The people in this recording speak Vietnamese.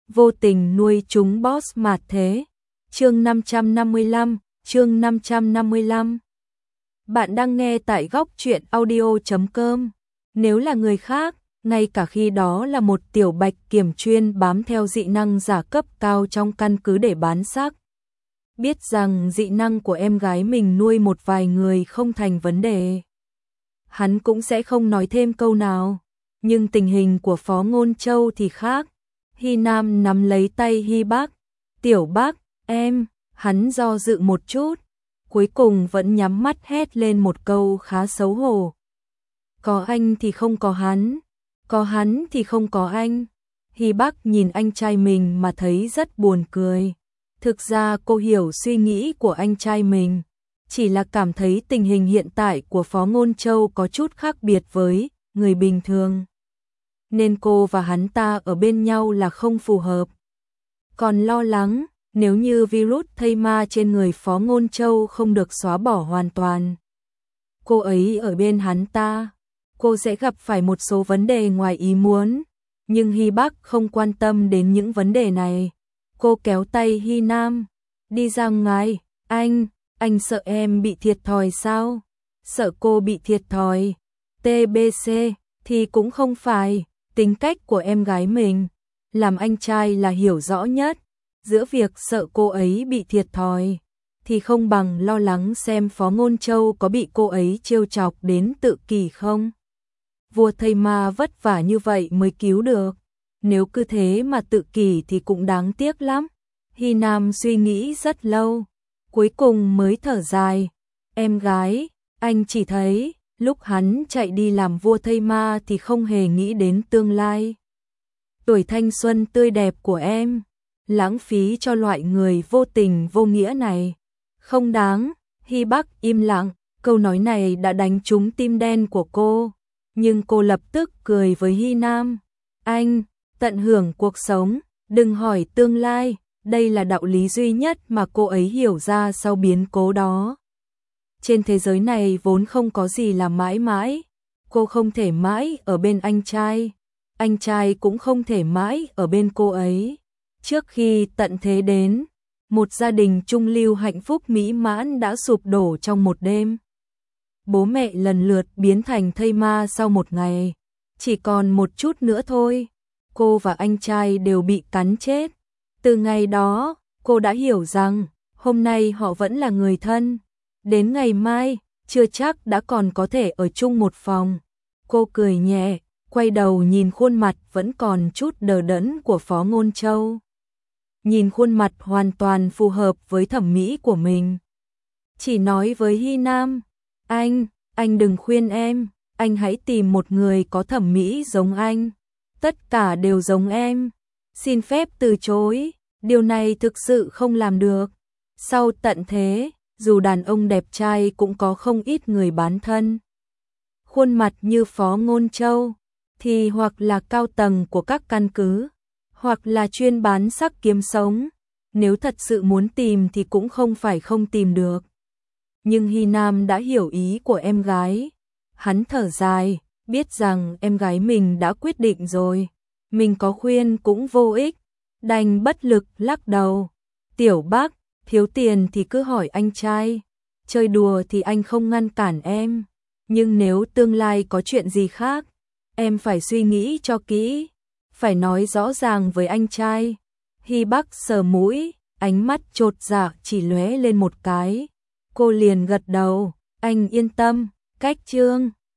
vô tình nuôi chúng boss mà thế. Chương 555. Bạn đang nghe tại góc truyện audio.com. Nếu là người khác, ngay cả khi đó là một tiểu bạch kiểm chuyên bám theo dị năng giả cấp cao trong căn cứ để bán xác, biết rằng dị năng của em gái mình nuôi một vài người không thành vấn đề, hắn cũng sẽ không nói thêm câu nào. Nhưng tình hình của Phó Ngôn Châu thì khác. Hy Nam nắm lấy tay Hy Bác. Tiểu Bác, em, hắn do dự một chút, cuối cùng vẫn nhắm mắt hét lên một câu khá xấu hổ. Có anh thì không có hắn, có hắn thì không có anh. Hy Bác nhìn anh trai mình mà thấy rất buồn cười. Thực ra cô hiểu suy nghĩ của anh trai mình, chỉ là cảm thấy tình hình hiện tại của Phó Ngôn Châu có chút khác biệt với người bình thường, nên cô và hắn ta ở bên nhau là không phù hợp. Còn lo lắng, nếu như virus thây ma trên người Phó Ngôn Châu không được xóa bỏ hoàn toàn, cô ấy ở bên hắn ta, cô sẽ gặp phải một số vấn đề ngoài ý muốn. Nhưng Hy Bác không quan tâm đến những vấn đề này. Cô kéo tay Hy Nam, đi ra ngoài. Anh sợ em bị thiệt thòi sao? Sợ cô bị thiệt thòi? TBC thì cũng không phải. Tính cách của em gái mình, làm anh trai là hiểu rõ nhất. Giữa việc sợ cô ấy bị thiệt thòi, thì không bằng lo lắng xem Phó Ngôn Châu có bị cô ấy trêu chọc đến tự kỷ không. Vua thây ma vất vả như vậy mới cứu được, nếu cứ thế mà tự kỷ thì cũng đáng tiếc lắm. Hy Nam suy nghĩ rất lâu, cuối cùng mới thở dài. Em gái, anh chỉ thấy lúc hắn chạy đi làm vua thây ma thì không hề nghĩ đến tương lai. Tuổi thanh xuân tươi đẹp của em, lãng phí cho loại người vô tình vô nghĩa này. Không đáng. Hy Bác im lặng, câu nói này đã đánh trúng tim đen của cô. Nhưng cô lập tức cười với Hy Nam. Anh, tận hưởng cuộc sống, đừng hỏi tương lai. Đây là đạo lý duy nhất mà cô ấy hiểu ra sau biến cố đó. Trên thế giới này vốn không có gì là mãi mãi. Cô không thể mãi ở bên anh trai cũng không thể mãi ở bên cô ấy. Trước khi tận thế đến, một gia đình trung lưu hạnh phúc mỹ mãn đã sụp đổ trong một đêm. Bố mẹ lần lượt biến thành thây ma sau một ngày. Chỉ còn một chút nữa thôi, cô và anh trai đều bị cắn chết. Từ ngày đó, cô đã hiểu rằng, hôm nay họ vẫn là người thân. Đến ngày mai, chưa chắc đã còn có thể ở chung một phòng. Cô cười nhẹ, quay đầu nhìn khuôn mặt vẫn còn chút đờ đẫn của Phó Ngôn Châu. Nhìn khuôn mặt hoàn toàn phù hợp với thẩm mỹ của mình. Chỉ nói với Hy Nam, anh đừng khuyên em, anh hãy tìm một người có thẩm mỹ giống anh. Tất cả đều giống em. Xin phép từ chối, điều này thực sự không làm được. Sau tận thế, dù đàn ông đẹp trai cũng có không ít người bán thân. Khuôn mặt như Phó Ngôn Châu, thì hoặc là cao tầng của các căn cứ, hoặc là chuyên bán xác kiếm sống. Nếu thật sự muốn tìm thì cũng không phải không tìm được. Nhưng Hy Nam đã hiểu ý của em gái. Hắn thở dài, biết rằng em gái mình đã quyết định rồi. Mình có khuyên cũng vô ích, đành bất lực lắc đầu. Tiểu Bác, thiếu tiền thì cứ hỏi anh trai. Chơi đùa thì anh không ngăn cản em. Nhưng nếu tương lai có chuyện gì khác, em phải suy nghĩ cho kỹ. Phải nói rõ ràng với anh trai. Hy Bác sờ mũi, ánh mắt chột dạ chỉ lóe lên một cái. Cô liền gật đầu, anh yên tâm, cách chương.